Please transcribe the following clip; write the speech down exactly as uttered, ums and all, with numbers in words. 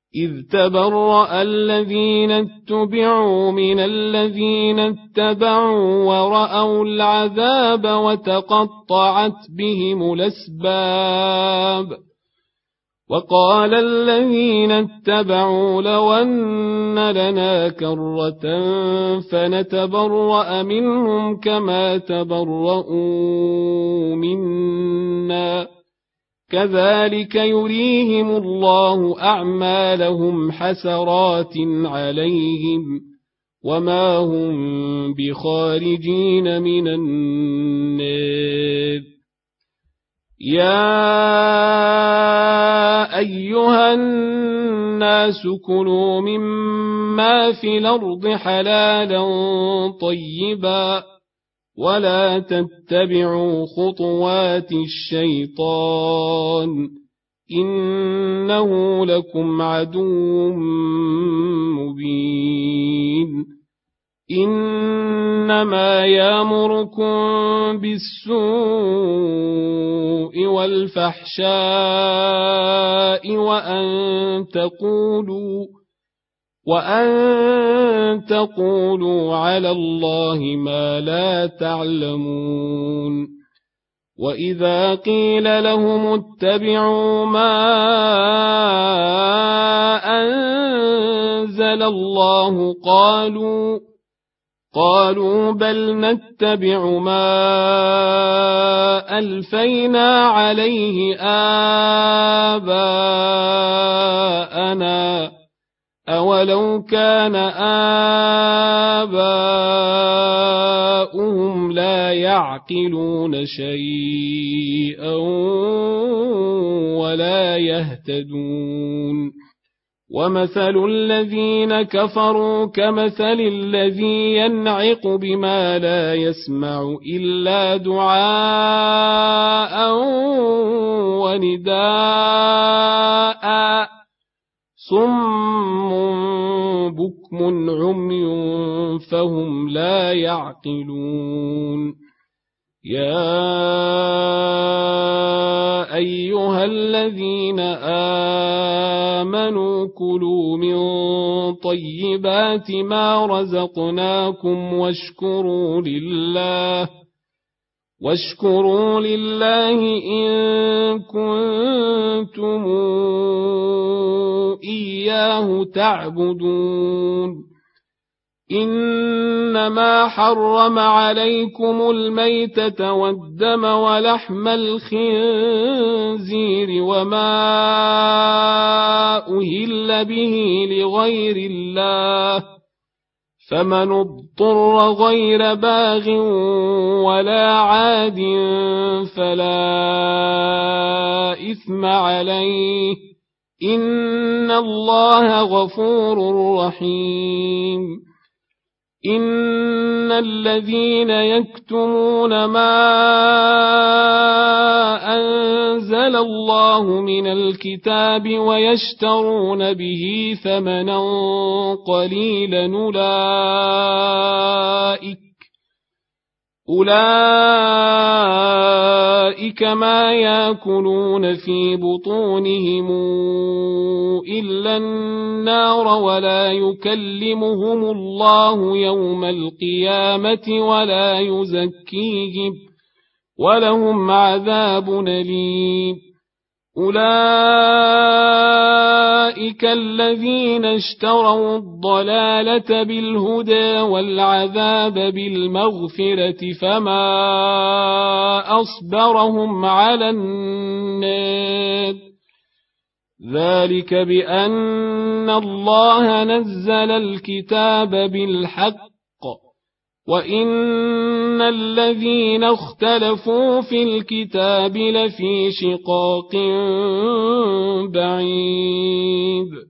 إذ تبرأ الذين اتبعوا من الذين اتبعوا ورأوا العذاب وتقطعت بهم الأسباب وقال الذين اتبعوا لو أن لنا كرة فنتبرأ منهم كما تبرؤوا منا كذلك يريهم الله أعمالهم حسرات عليهم وما هم بخارجين من النار يا أيها الناس كلوا مما في الأرض حلالا طيبا ولا تتبعوا خطوات الشيطان إنه لكم عدو مبين إنما يأمركم بالسوء والفحشاء وأن تقولوا وأن تقولوا على الله ما لا تعلمون وإذا قيل لهم اتبعوا ما أنزل الله قالوا قالوا بل نتبع ما ألفينا عليه آباءنا أولو كان آباؤهم لا يعقلون شيئا ولا يهتدون ومثل الذين كفروا كمثل الذي ينعق بما لا يسمع إلا دعاء ونداء صم بكم عمي فهم لا يعقلون يا أيها الذين آمنوا كلوا من طيبات ما رزقناكم واشكروا لله واشكروا لله إن كنتم إياه تعبدون إنما حرم عليكم الميتة والدم ولحم الخنزير وما أهل به لغير الله فمن اضطر غير باغ ولا عاد فلا إثم عليه إن الله غفور رحيم إن الذين يكتمون ما أنزل الله من الكتاب ويشترون به ثمنا قليلا أولئك أولئك ما يأكلون في بطونهم إلا النار ولا يكلمهم الله يوم القيامة ولا يزكيهم ولهم عذاب أليم أولئك الذين اشتروا الضلالة بالهدى والعذاب بالمغفرة فما أصبرهم على النار ذلك بأن الله نزل الكتاب بالحق وإن الذين اختلفوا في الكتاب لفي شقاق بعيد